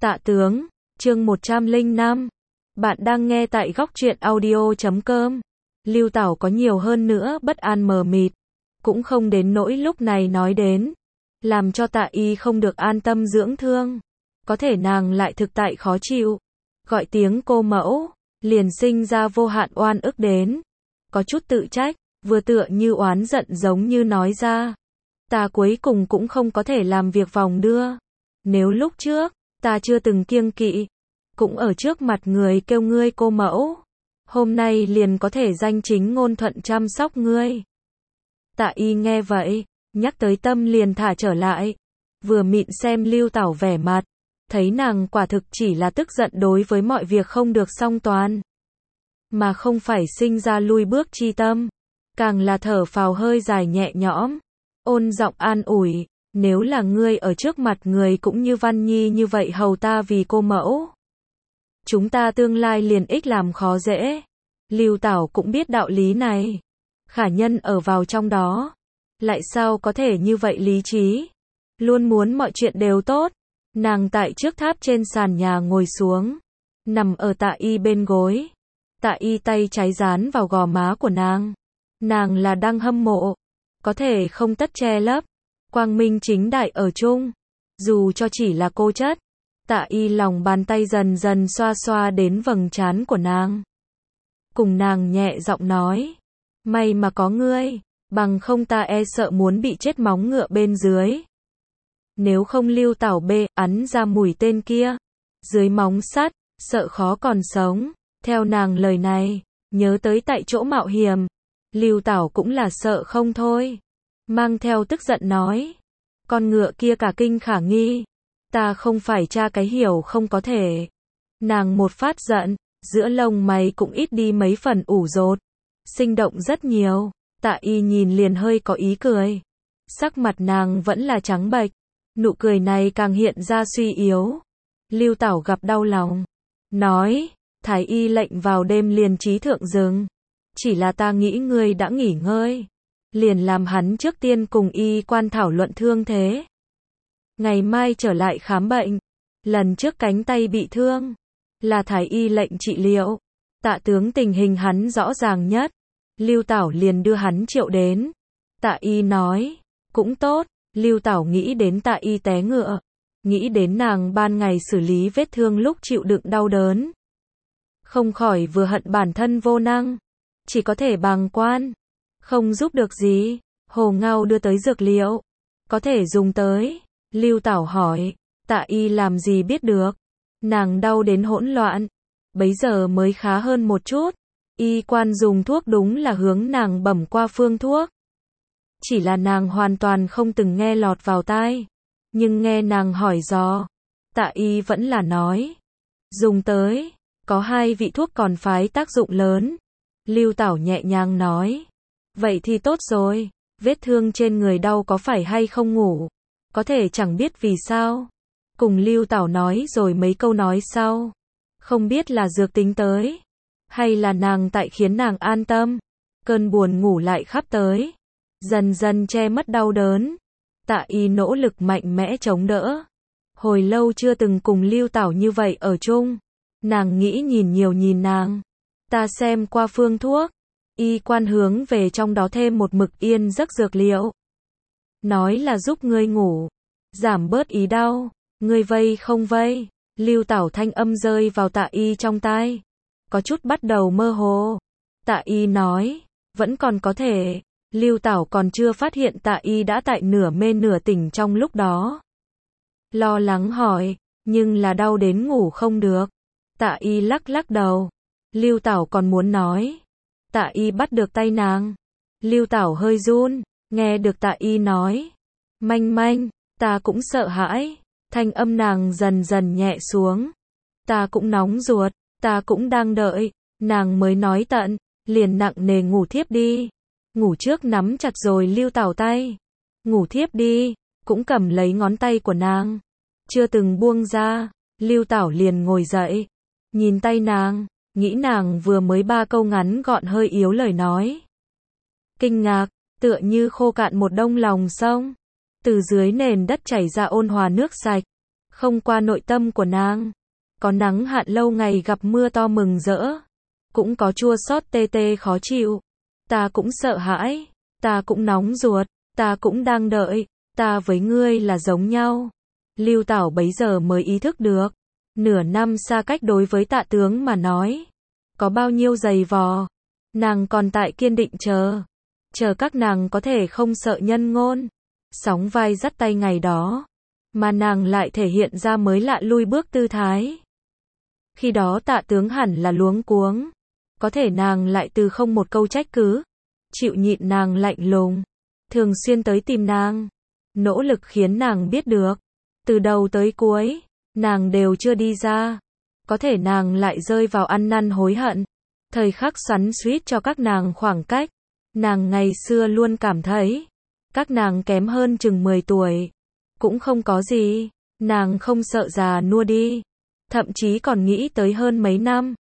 Tạ tướng, chương 105. Bạn đang nghe tại góc truyện audio.com. Lưu Tảo có nhiều hơn nữa bất an mờ mịt, cũng không đến nỗi lúc này nói đến, làm cho Tạ Y không được an tâm dưỡng thương. Có thể nàng lại thực tại khó chịu, gọi tiếng cô mẫu, liền sinh ra vô hạn oan ức đến. Có chút tự trách, vừa tựa như oán giận giống như nói ra. Ta cuối cùng cũng không có thể làm việc vòng đưa. Nếu lúc trước, ta chưa từng kiêng kỵ, cũng ở trước mặt người kêu ngươi cô mẫu, hôm nay liền có thể danh chính ngôn thuận chăm sóc ngươi. Tạ Y nghe vậy, nhắc tới tâm liền thả trở lại, vừa mịn xem Lưu Tảo vẻ mặt, thấy nàng quả thực chỉ là tức giận đối với mọi việc không được song toàn, mà không phải sinh ra lui bước chi tâm, càng là thở phào hơi dài nhẹ nhõm, ôn giọng an ủi, nếu là ngươi ở trước mặt người cũng như Văn Nhi như vậy hầu ta vì cô mẫu, chúng ta tương lai liền ích làm khó dễ. Lưu Tảo cũng biết đạo lý này, khả nhân ở vào trong đó, lại sao có thể như vậy lý trí, luôn muốn mọi chuyện đều tốt. Nàng tại trước tháp trên sàn nhà ngồi xuống, nằm ở Tạ Y bên gối. Tạ Y tay trái dán vào gò má của nàng. Nàng là đang hâm mộ, có thể không tất che lấp, quang minh chính đại ở chung, dù cho chỉ là cô chất. Tạ Y lòng bàn tay dần dần xoa xoa đến vầng trán của nàng, cùng nàng nhẹ giọng nói, may mà có ngươi, bằng không ta e sợ muốn bị chết móng ngựa bên dưới. Nếu không Lưu Tảo bê ắn ra mũi tên kia, dưới móng sắt, sợ khó còn sống. Theo nàng lời này, nhớ tới tại chỗ mạo hiểm, Lưu Tảo cũng là sợ không thôi, mang theo tức giận nói, con ngựa kia cả kinh khả nghi, ta không phải tra cái hiểu không có thể. Nàng một phát giận, giữa lông mày cũng ít đi mấy phần ủ rột, sinh động rất nhiều. Tạ Y nhìn liền hơi có ý cười, sắc mặt nàng vẫn là trắng bệch, nụ cười này càng hiện ra suy yếu. Lưu Tảo gặp đau lòng, nói, Thái Y lệnh vào đêm liền trí thượng dừng, chỉ là ta nghĩ ngươi đã nghỉ ngơi, liền làm hắn trước tiên cùng y quan thảo luận thương thế, ngày mai trở lại khám bệnh. Lần trước cánh tay bị thương, là Thái Y lệnh trị liệu, Tạ tướng tình hình hắn rõ ràng nhất. Lưu Tảo liền đưa hắn triệu đến. Tạ Y nói, cũng tốt. Lưu Tảo nghĩ đến Tạ Y té ngựa, nghĩ đến nàng ban ngày xử lý vết thương lúc chịu đựng đau đớn, không khỏi vừa hận bản thân vô năng, chỉ có thể bàng quan, không giúp được gì. Hồ Ngao đưa tới dược liệu, có thể dùng tới. Lưu Tảo hỏi, Tạ Y làm gì biết được, nàng đau đến hỗn loạn, bấy giờ mới khá hơn một chút. Y quan dùng thuốc đúng là hướng nàng bẩm qua phương thuốc, chỉ là nàng hoàn toàn không từng nghe lọt vào tai, nhưng nghe nàng hỏi dò, Tạ Y vẫn là nói, dùng tới, có 2 vị thuốc còn phái tác dụng lớn. Lưu Tảo nhẹ nhàng nói, vậy thì tốt rồi, vết thương trên người đau có phải hay không ngủ, có thể chẳng biết vì sao. Cùng Lưu Tảo nói rồi mấy câu nói sau, không biết là dược tính tới, hay là nàng tại khiến nàng an tâm, cơn buồn ngủ lại khắp tới, dần dần che mất đau đớn. Tạ Y nỗ lực mạnh mẽ chống đỡ, hồi lâu chưa từng cùng Lưu Tảo như vậy ở chung, nàng nghĩ nhìn nhiều nhìn nàng, ta xem qua phương thuốc. Y quan hướng về trong đó thêm một mực yên giấc dược liệu, nói là giúp ngươi ngủ, giảm bớt ý đau, ngươi vây không vây. Lưu Tảo thanh âm rơi vào Tạ Y trong tai, có chút bắt đầu mơ hồ. Tạ Y nói, vẫn còn có thể. Lưu Tảo còn chưa phát hiện Tạ Y đã tại nửa mê nửa tỉnh trong lúc đó, lo lắng hỏi, nhưng là đau đến ngủ không được. Tạ Y lắc lắc đầu. Lưu Tảo còn muốn nói, Tạ Y bắt được tay nàng. Lưu Tảo hơi run, nghe được Tạ Y nói, manh manh, ta cũng sợ hãi. Thanh âm nàng dần dần nhẹ xuống, ta cũng nóng ruột, ta cũng đang đợi. Nàng mới nói tận, liền nặng nề ngủ thiếp đi. Ngủ trước nắm chặt rồi Lưu Tảo tay, ngủ thiếp đi, cũng cầm lấy ngón tay của nàng, chưa từng buông ra. Lưu Tảo liền ngồi dậy, nhìn tay nàng, nghĩ nàng vừa mới 3 câu ngắn gọn hơi yếu lời nói. Kinh ngạc, tựa như khô cạn một đông lòng sông, từ dưới nền đất chảy ra ôn hòa nước sạch, không qua nội tâm của nàng. Có nắng hạn lâu ngày gặp mưa to mừng rỡ, cũng có chua xót tê tê khó chịu. Ta cũng sợ hãi, ta cũng nóng ruột, ta cũng đang đợi, ta với ngươi là giống nhau. Lưu Tảo bấy giờ mới ý thức được, nửa năm xa cách đối với Tạ tướng mà nói, có bao nhiêu dày vò. Nàng còn tại kiên định chờ các nàng có thể không sợ nhân ngôn, sóng vai dắt tay ngày đó, mà nàng lại thể hiện ra mới lạ lui bước tư thái. Khi đó Tạ tướng hẳn là luống cuống, có thể nàng lại từ không một câu trách cứ, chịu nhịn nàng lạnh lùng, thường xuyên tới tìm nàng, nỗ lực khiến nàng biết được, từ đầu tới cuối, nàng đều chưa đi ra, có thể nàng lại rơi vào ăn năn hối hận, thời khắc xoắn xuýt cho các nàng khoảng cách. Nàng ngày xưa luôn cảm thấy, các nàng kém hơn chừng 10 tuổi, cũng không có gì, nàng không sợ già nua đi, thậm chí còn nghĩ tới hơn mấy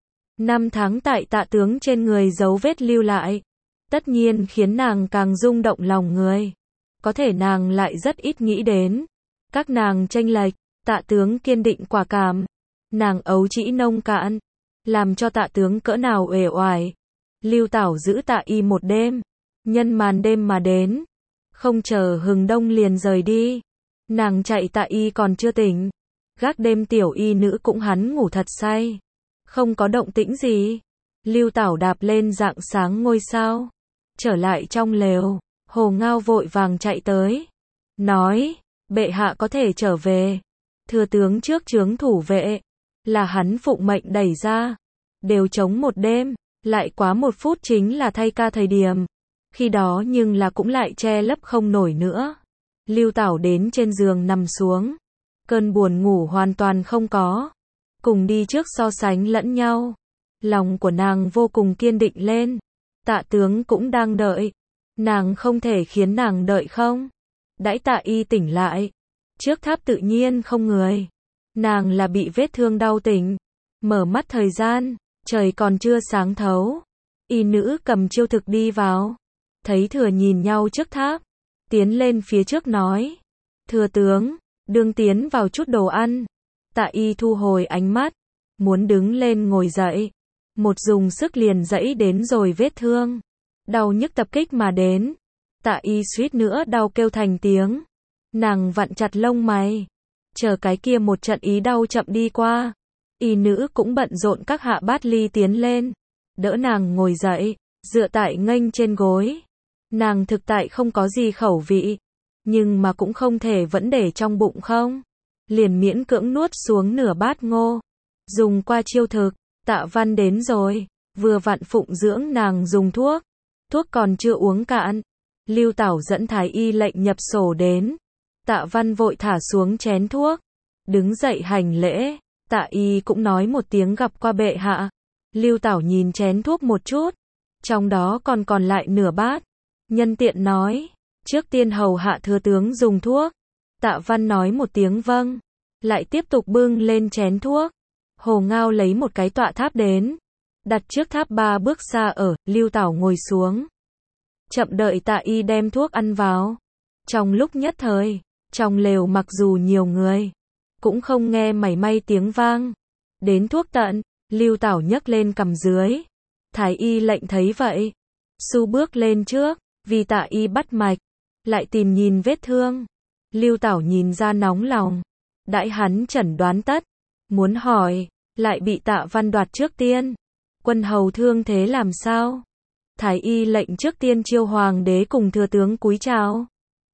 năm tháng tại Tạ tướng trên người dấu vết lưu lại, tất nhiên khiến nàng càng rung động lòng người. Có thể nàng lại rất ít nghĩ đến, các nàng chênh lệch, Tạ tướng kiên định quả cảm, nàng ấu trĩ nông cạn, làm cho Tạ tướng cỡ nào uể oải. Lưu Tảo giữ Tạ Y một đêm, nhân màn đêm mà đến, không chờ hừng đông liền rời đi. Nàng chạy Tạ Y còn chưa tỉnh, gác đêm tiểu y nữ cũng hắn ngủ thật say, không có động tĩnh gì. Lưu Tảo đạp lên rạng sáng ngôi sao, trở lại trong lều, Hồ Ngao vội vàng chạy tới, nói, bệ hạ có thể trở về, thừa tướng trước chướng thủ vệ, là hắn phụng mệnh đẩy ra, đều chống một đêm, lại quá 1 phút chính là thay ca thời điểm, khi đó nhưng là cũng lại che lấp không nổi nữa. Lưu Tảo đến trên giường nằm xuống, cơn buồn ngủ hoàn toàn không có, cùng đi trước so sánh lẫn nhau, lòng của nàng vô cùng kiên định lên. Tạ tướng cũng đang đợi, nàng không thể khiến nàng đợi không. Đãi Tạ Y tỉnh lại, trước tháp tự nhiên không người, nàng là bị vết thương đau tỉnh, mở mắt thời gian, trời còn chưa sáng thấu, y nữ cầm chiêu thực đi vào, thấy thừa nhìn nhau trước tháp, tiến lên phía trước nói, thừa tướng, đương tiến vào chút đồ ăn. Tạ Y thu hồi ánh mắt, muốn đứng lên ngồi dậy, một dùng sức liền dẫy đến rồi vết thương, đau nhức tập kích mà đến. Tạ Y suýt nữa đau kêu thành tiếng, nàng vặn chặt lông mày, chờ cái kia một trận ý đau chậm đi qua. Y nữ cũng bận rộn các hạ bát ly tiến lên, đỡ nàng ngồi dậy, dựa tại nghênh trên gối. Nàng thực tại không có gì khẩu vị, nhưng mà cũng không thể vẫn để trong bụng không, liền miễn cưỡng nuốt xuống nửa bát ngô, dùng qua chiêu thực. Tạ Văn đến rồi, vừa vặn phụng dưỡng nàng dùng thuốc, thuốc còn chưa uống cạn. Lưu Tảo dẫn thái y lệnh nhập sổ đến, Tạ Văn vội thả xuống chén thuốc, đứng dậy hành lễ. Tạ Y cũng nói một tiếng gặp qua bệ hạ. Lưu Tảo nhìn chén thuốc một chút, trong đó còn lại nửa bát, nhân tiện nói, trước tiên hầu hạ thừa tướng dùng thuốc. Tạ Văn nói một tiếng vâng, lại tiếp tục bưng lên chén thuốc. Hồ Ngao lấy một cái tọa tháp đến, đặt trước tháp 3 bước xa ở. Lưu Tảo ngồi xuống, chậm đợi Tạ Y đem thuốc ăn vào. Trong lúc nhất thời, trong lều mặc dù nhiều người, cũng không nghe mảy may tiếng vang. Đến thuốc tận, Lưu Tảo nhấc lên cằm dưới. Thái y lệnh thấy vậy, xu bước lên trước, vì Tạ Y bắt mạch, lại tìm nhìn vết thương. Lưu Tảo nhìn ra nóng lòng, đãi hắn chẩn đoán tất, muốn hỏi, lại bị Tạ Văn đoạt trước tiên. Quân hầu thương thế làm sao? Thái y lệnh trước tiên chiêu hoàng đế cùng thừa tướng cúi chào.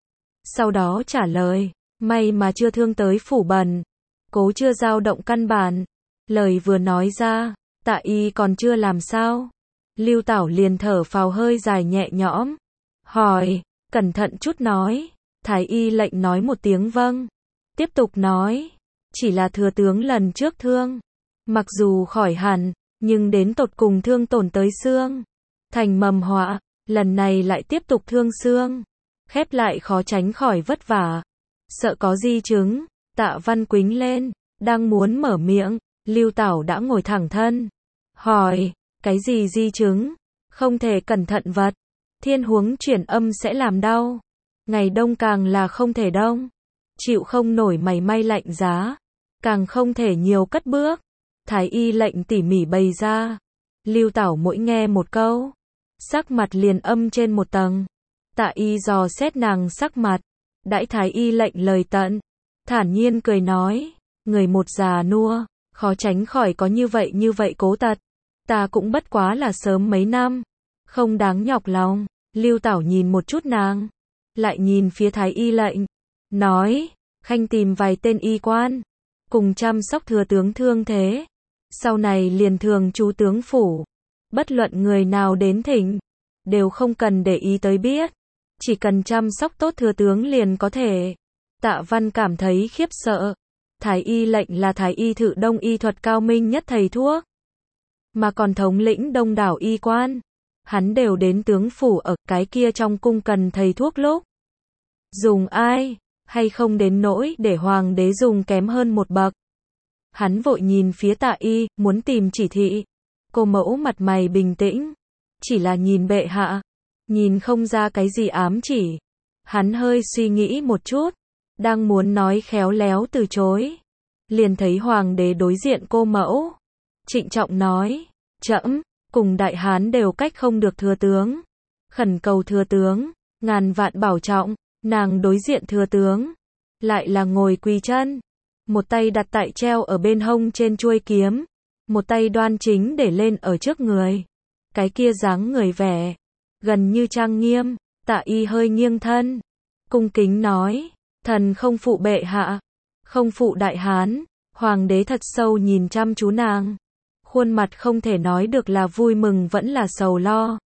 Sau đó trả lời, may mà chưa thương tới phủ bần, cố chưa dao động căn bản. Lời vừa nói ra, Tạ Y còn chưa làm sao, Lưu Tảo liền thở phào hơi dài nhẹ nhõm, hỏi, cẩn thận chút nói. Thái y lệnh nói một tiếng vâng, tiếp tục nói, chỉ là thừa tướng lần trước thương, mặc dù khỏi hẳn, nhưng đến tột cùng thương tổn tới xương, thành mầm họa, lần này lại tiếp tục thương xương, khép lại khó tránh khỏi vất vả, sợ có di chứng. Tạ Văn quính lên, đang muốn mở miệng, Lưu Tảo đã ngồi thẳng thân, hỏi, cái gì di chứng? Không thể cẩn thận vật, thiên huống chuyển âm sẽ làm đau, ngày đông càng là không thể đông, chịu không nổi mảy may lạnh giá. càng không thể nhiều cất bước. Thái y lệnh tỉ mỉ bày ra. Lưu Tảo mỗi nghe một câu, sắc mặt liền âm trên một tầng. Tạ y dò xét nàng sắc mặt, đãi Thái y lệnh lời tận, thản nhiên cười nói, người một già nua, khó tránh khỏi có như vậy cố tật. Ta cũng bất quá là sớm mấy năm, không đáng nhọc lòng. Lưu Tảo nhìn một chút nàng, lại nhìn phía Thái y lệnh, nói, khanh tìm vài tên y quan, cùng chăm sóc thừa tướng thương thế. Sau này liền thường trú tướng phủ, bất luận người nào đến thỉnh, đều không cần để ý tới biết, chỉ cần chăm sóc tốt thừa tướng liền có thể. Tạ Văn cảm thấy khiếp sợ. Thái y lệnh là thái y Thự Đông y thuật cao minh nhất thầy thuốc, mà còn thống lĩnh đông đảo y quan. Hắn đều đến tướng phủ ở cái kia trong cung cần thầy thuốc lúc dùng ai, hay không đến nỗi để hoàng đế dùng kém hơn một bậc. Hắn vội nhìn phía Tạ y, muốn tìm chỉ thị. Cô mẫu mặt mày bình tĩnh, chỉ là nhìn bệ hạ, nhìn không ra cái gì ám chỉ. Hắn hơi suy nghĩ một chút, đang muốn nói khéo léo từ chối, liền thấy hoàng đế đối diện cô mẫu, trịnh trọng nói, trẫm cùng đại hán đều cách không được thừa tướng, khẩn cầu thừa tướng ngàn vạn bảo trọng. Nàng đối diện thừa tướng, lại là ngồi quỳ chân, một tay đặt tại treo ở bên hông trên chuôi kiếm, một tay đoan chính để lên ở trước người. Cái kia dáng người vẻ gần như trang nghiêm. Tạ y hơi nghiêng thân, cung kính nói, thần không phụ bệ hạ, không phụ đại hán. Hoàng đế thật sâu nhìn chăm chú nàng, khuôn mặt không thể nói được là vui mừng vẫn là sầu lo.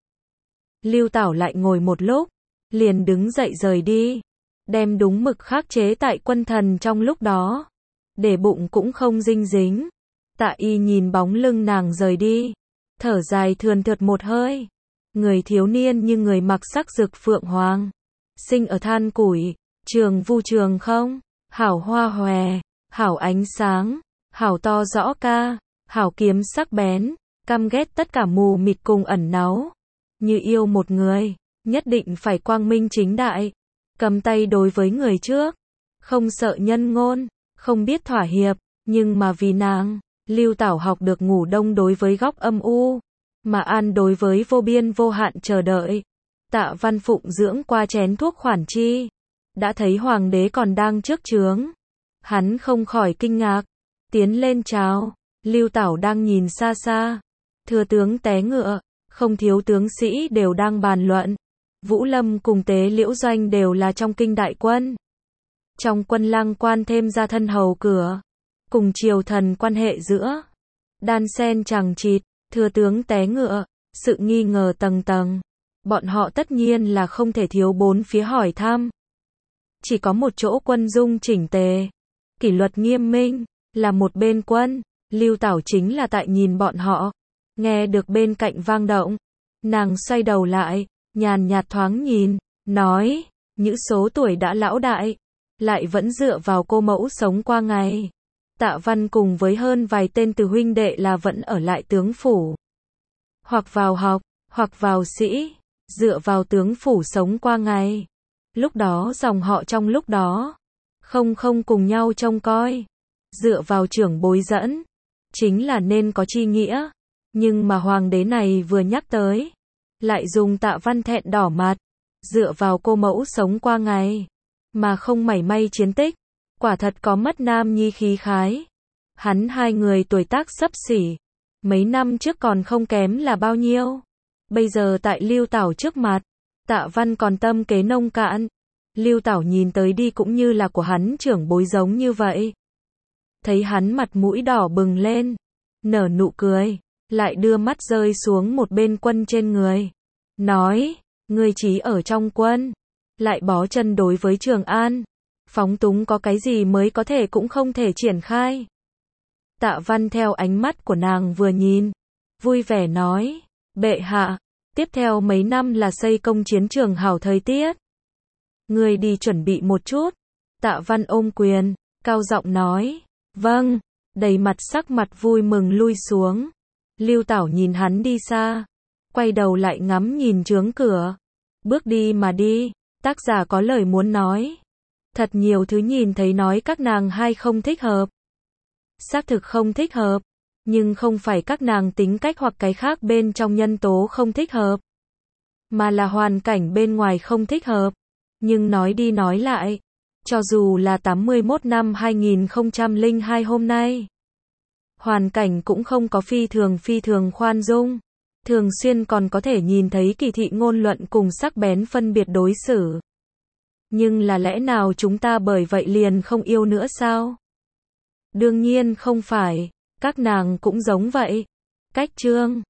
Lưu Tảo lại ngồi một lúc, liền đứng dậy rời đi, đem đúng mực khắc chế tại quân thần trong lúc đó, để bụng cũng không dinh dính. Tạ y nhìn bóng lưng nàng rời đi, thở dài thườn thượt một hơi. Người thiếu niên như người mặc sắc rực phượng hoàng, sinh ở than củi, trường vu trường không, hảo hoa hòe, hảo ánh sáng, hảo to rõ ca, hảo kiếm sắc bén, căm ghét tất cả mù mịt cùng ẩn náu. Như yêu một người, nhất định phải quang minh chính đại, cầm tay đối với người trước, không sợ nhân ngôn, không biết thỏa hiệp. Nhưng mà vì nàng, Lưu Tảo học được ngủ đông đối với góc âm u, mà an đối với vô biên vô hạn chờ đợi. Tạ Văn phụng dưỡng qua chén thuốc khoản chi, đã thấy hoàng đế còn đang trước trướng, hắn không khỏi kinh ngạc, tiến lên chào. Lưu Tảo đang nhìn xa xa, thừa tướng té ngựa, không thiếu tướng sĩ đều đang bàn luận. Vũ Lâm cùng Tế Liễu Doanh đều là trong kinh đại quân, trong quân lang quan thêm ra thân hầu cửa, cùng triều thần quan hệ giữa đan sen chằng chịt. Thừa tướng té ngựa, sự nghi ngờ tầng tầng, bọn họ tất nhiên là không thể thiếu bốn phía hỏi thăm. Chỉ có một chỗ quân dung chỉnh tề, kỷ luật nghiêm minh, là một bên quân. Lưu Tảo chính là tại nhìn bọn họ, nghe được bên cạnh vang động, nàng xoay đầu lại, nhàn nhạt thoáng nhìn, nói, những số tuổi đã lão đại, lại vẫn dựa vào cô mẫu sống qua ngày. Tạ Văn cùng với hơn vài tên từ huynh đệ là vẫn ở lại tướng phủ, hoặc vào học, hoặc vào sĩ, dựa vào tướng phủ sống qua ngày. Lúc đó dòng họ trong lúc đó, không cùng nhau trông coi, dựa vào trưởng bối dẫn, chính là nên có chi nghĩa. Nhưng mà hoàng đế này vừa nhắc tới, lại dùng Tạ Văn thẹn đỏ mặt, dựa vào cô mẫu sống qua ngày, mà không mảy may chiến tích. Quả thật có mất nam nhi khí khái. Hắn hai người tuổi tác xấp xỉ, mấy năm trước còn không kém là bao nhiêu. Bây giờ tại Lưu Tảo trước mặt, Tạ Văn còn tâm kế nông cạn. Lưu Tảo nhìn tới đi cũng như là của hắn trưởng bối giống như vậy. Thấy hắn mặt mũi đỏ bừng lên, nở nụ cười, lại đưa mắt rơi xuống một bên quân trên người, nói, ngươi chỉ ở trong quân, lại bó chân đối với Trường An. Phóng túng có cái gì mới có thể cũng không thể triển khai. Tạ Văn theo ánh mắt của nàng vừa nhìn, vui vẻ nói, bệ hạ, tiếp theo mấy năm là xây công chiến trường hảo thời tiết. Người đi chuẩn bị một chút. Tạ Văn ôm quyền, cao giọng nói, vâng, đầy mặt sắc mặt vui mừng lui xuống. Lưu Tảo nhìn hắn đi xa, quay đầu lại ngắm nhìn trướng cửa, bước đi mà đi. Tác giả có lời muốn nói. Thật nhiều thứ nhìn thấy nói các nàng hai không thích hợp. xác thực không thích hợp. Nhưng không phải các nàng tính cách hoặc cái khác bên trong nhân tố không thích hợp, mà là hoàn cảnh bên ngoài không thích hợp. Nhưng nói đi nói lại, cho dù là 81 năm 2002 hôm nay, hoàn cảnh cũng không có phi thường khoan dung. Thường xuyên còn có thể nhìn thấy kỳ thị ngôn luận cùng sắc bén phân biệt đối xử. Nhưng là lẽ nào chúng ta bởi vậy liền không yêu nữa sao? Đương nhiên không phải, các nàng cũng giống vậy. Cách chương